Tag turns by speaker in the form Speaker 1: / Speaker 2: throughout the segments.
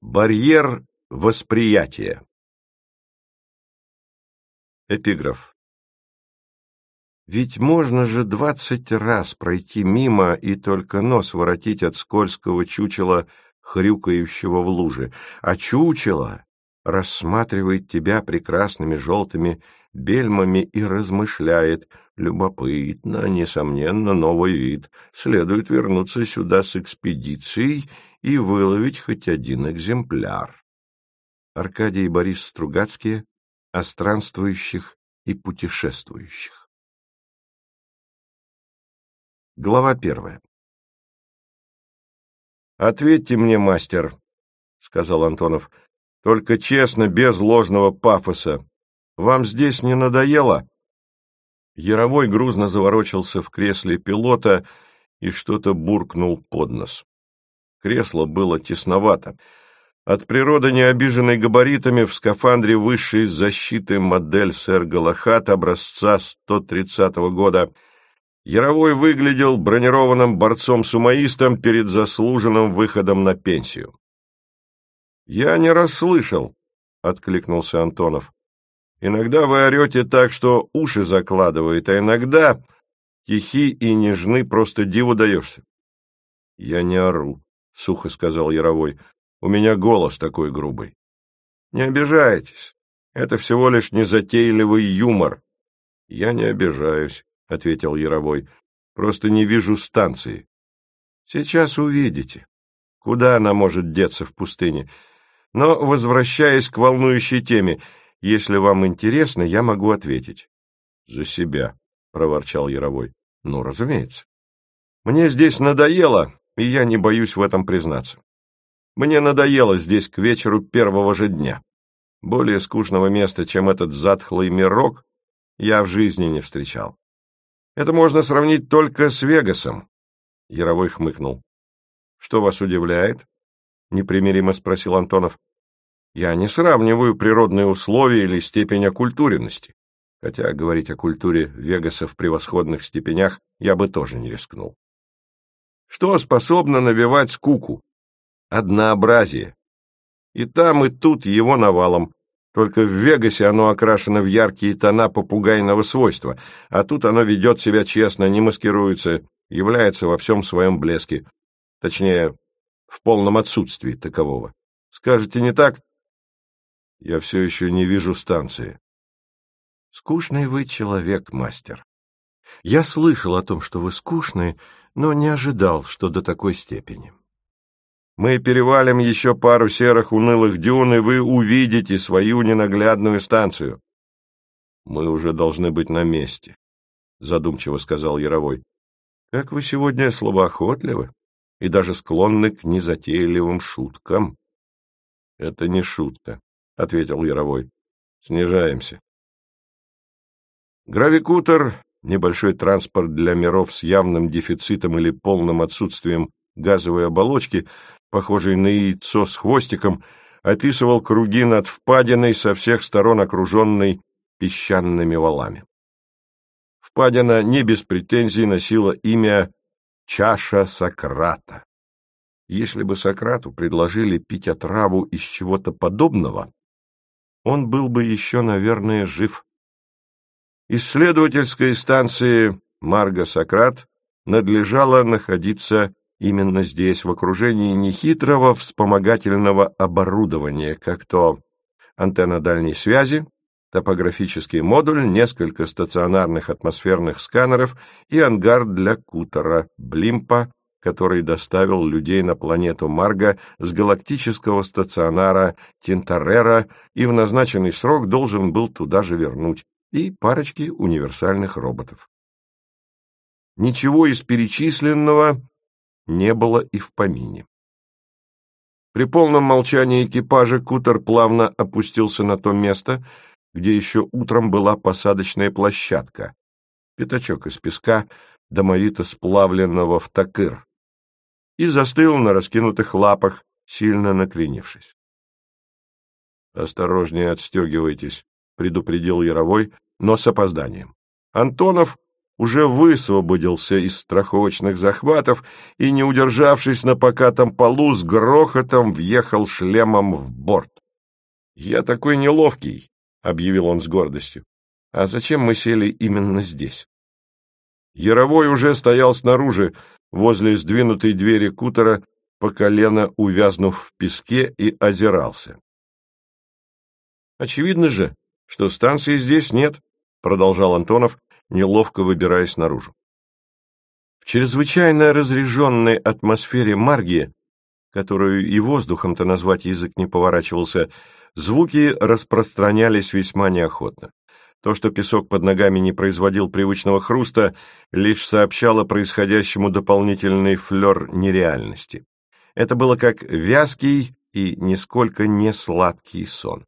Speaker 1: Барьер восприятия. Эпиграф. Ведь можно же 20 раз пройти мимо и только нос воротить от скользкого чучела, хрюкающего в луже, а чучело рассматривает тебя прекрасными желтыми бельмами и размышляет: любопытно, несомненно, новый вид, следует вернуться сюда с экспедицией и выловить хоть один экземпляр. Аркадий и Борис Стругацкие о странствующих и путешествующих. Глава 1. «Ответьте мне, мастер, — сказал Антонов, — только честно, без ложного пафоса. Вам здесь не надоело?» Яровой грузно заворочился в кресле пилота и что-то буркнул под нос. Кресло было тесновато. От природы не обиженной габаритами, в скафандре высшей защиты модель сэр Галахад образца 130-го года, Яровой выглядел бронированным борцом-сумоистом перед заслуженным выходом на пенсию. «Я не расслышал», — откликнулся Антонов. «Иногда вы орете так, что уши закладывает, а иногда тихи и нежны, просто диву даешься». «Я не ору», — сухо сказал Яровой. «У меня голос такой грубый». «Не обижайтесь. Это всего лишь незатейливый юмор». «Я не обижаюсь», — ответил Яровой. «Просто не вижу станции». «Сейчас увидите. Куда она может деться в пустыне? Но, возвращаясь к волнующей теме, если вам интересно, я могу ответить». «За себя», — проворчал Яровой. «Ну, разумеется. Мне здесь надоело, и я не боюсь в этом признаться. Мне надоело здесь к вечеру первого же дня. Более скучного места, чем этот затхлый мирок, я в жизни не встречал. Это можно сравнить только с Вегасом». Яровой хмыкнул. «Что вас удивляет?» — непримиримо спросил Антонов. «Я не сравниваю природные условия или степень окультуренности. Хотя говорить о культуре Вегаса в превосходных степенях я бы тоже не рискнул. Что способно навевать скуку? Однообразие. И там, и тут его навалом. Только в Вегасе оно окрашено в яркие тона попугайного свойства, а тут оно ведет себя честно, не маскируется, является во всем своем блеске. Точнее, в полном отсутствии такового. Скажете, не так? Я все еще не вижу станции. Скучный вы человек, мастер. Я слышал о том, что вы скучный, но не ожидал, что до такой степени. Мы перевалим еще пару серых унылых дюн, и вы увидите свою ненаглядную станцию. Мы уже должны быть на месте, задумчиво сказал Яровой. Как вы сегодня словоохотливы и даже склонны к незатейливым шуткам. Это не шутка, ответил Яровой. Снижаемся. Гравикутер, небольшой транспорт для миров с явным дефицитом или полным отсутствием газовой оболочки, похожий на яйцо с хвостиком, описывал круги над впадиной, со всех сторон окруженной песчаными валами. Впадина не без претензий носила имя «Чаша Сократа». Если бы Сократу предложили пить отраву из чего-то подобного, он был бы еще, наверное, жив. Исследовательской станции Марго-Сократ надлежало находиться именно здесь, в окружении нехитрого вспомогательного оборудования, как то антенна дальней связи, топографический модуль, несколько стационарных атмосферных сканеров и ангар для кутера, Блимпа, который доставил людей на планету Марго с галактического стационара Тинторера и в назначенный срок должен был туда же вернуть, и парочки универсальных роботов. Ничего из перечисленного не было и в помине. При полном молчании экипажа кутер плавно опустился на то место, где еще утром была посадочная площадка, пятачок из песка, домовито сплавленного в такыр, и застыл на раскинутых лапах, сильно накренившись. «Осторожнее отстегивайтесь», — предупредил Яровой, но с опозданием. Антонов уже высвободился из страховочных захватов и, не удержавшись на покатом полу, с грохотом въехал шлемом в борт. «Я такой неловкий», — объявил он с гордостью. «А зачем мы сели именно здесь?» Яровой уже стоял снаружи, возле сдвинутой двери кутера, по колено увязнув в песке, и озирался. «Очевидно же, что станции здесь нет», — продолжал Антонов, неловко выбираясь наружу. В чрезвычайно разреженной атмосфере Маргии, которую и воздухом-то назвать язык не поворачивался, звуки распространялись весьма неохотно. То, что песок под ногами не производил привычного хруста, лишь сообщало происходящему дополнительный флер нереальности. Это было как вязкий и нисколько не сладкий сон.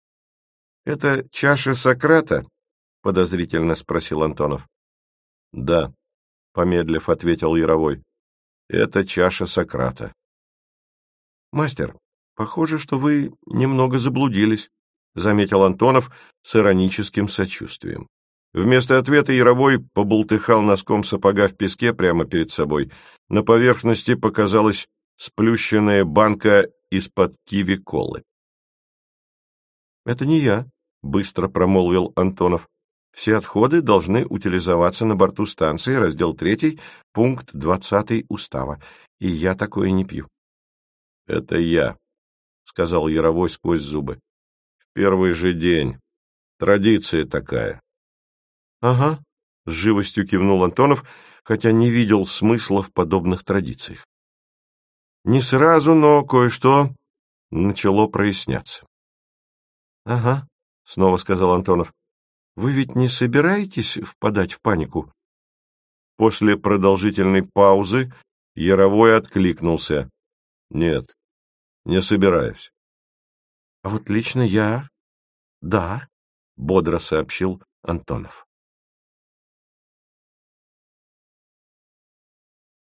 Speaker 1: «Это чаша Сократа?» — подозрительно спросил Антонов. «Да», — помедлив ответил Яровой, — «это чаша Сократа». «Мастер, похоже, что вы немного заблудились», — заметил Антонов с ироническим сочувствием. Вместо ответа Яровой побултыхал носком сапога в песке прямо перед собой. На поверхности показалась сплющенная банка из-под киви-колы. «Это не я», — быстро промолвил Антонов. «Все отходы должны утилизоваться на борту станции, раздел 3, пункт 20 устава, и я такое не пью». «Это я», — сказал Яровой сквозь зубы. «В первый же день. Традиция такая». «Ага», — с живостью кивнул Антонов, хотя не видел смысла в подобных традициях. Не сразу, но кое-что начало проясняться. «Ага», — снова сказал Антонов, — «вы ведь не собираетесь впадать в панику?» После продолжительной паузы Яровой откликнулся. «Нет, не собираюсь». «А вот лично я... да», — бодро сообщил Антонов.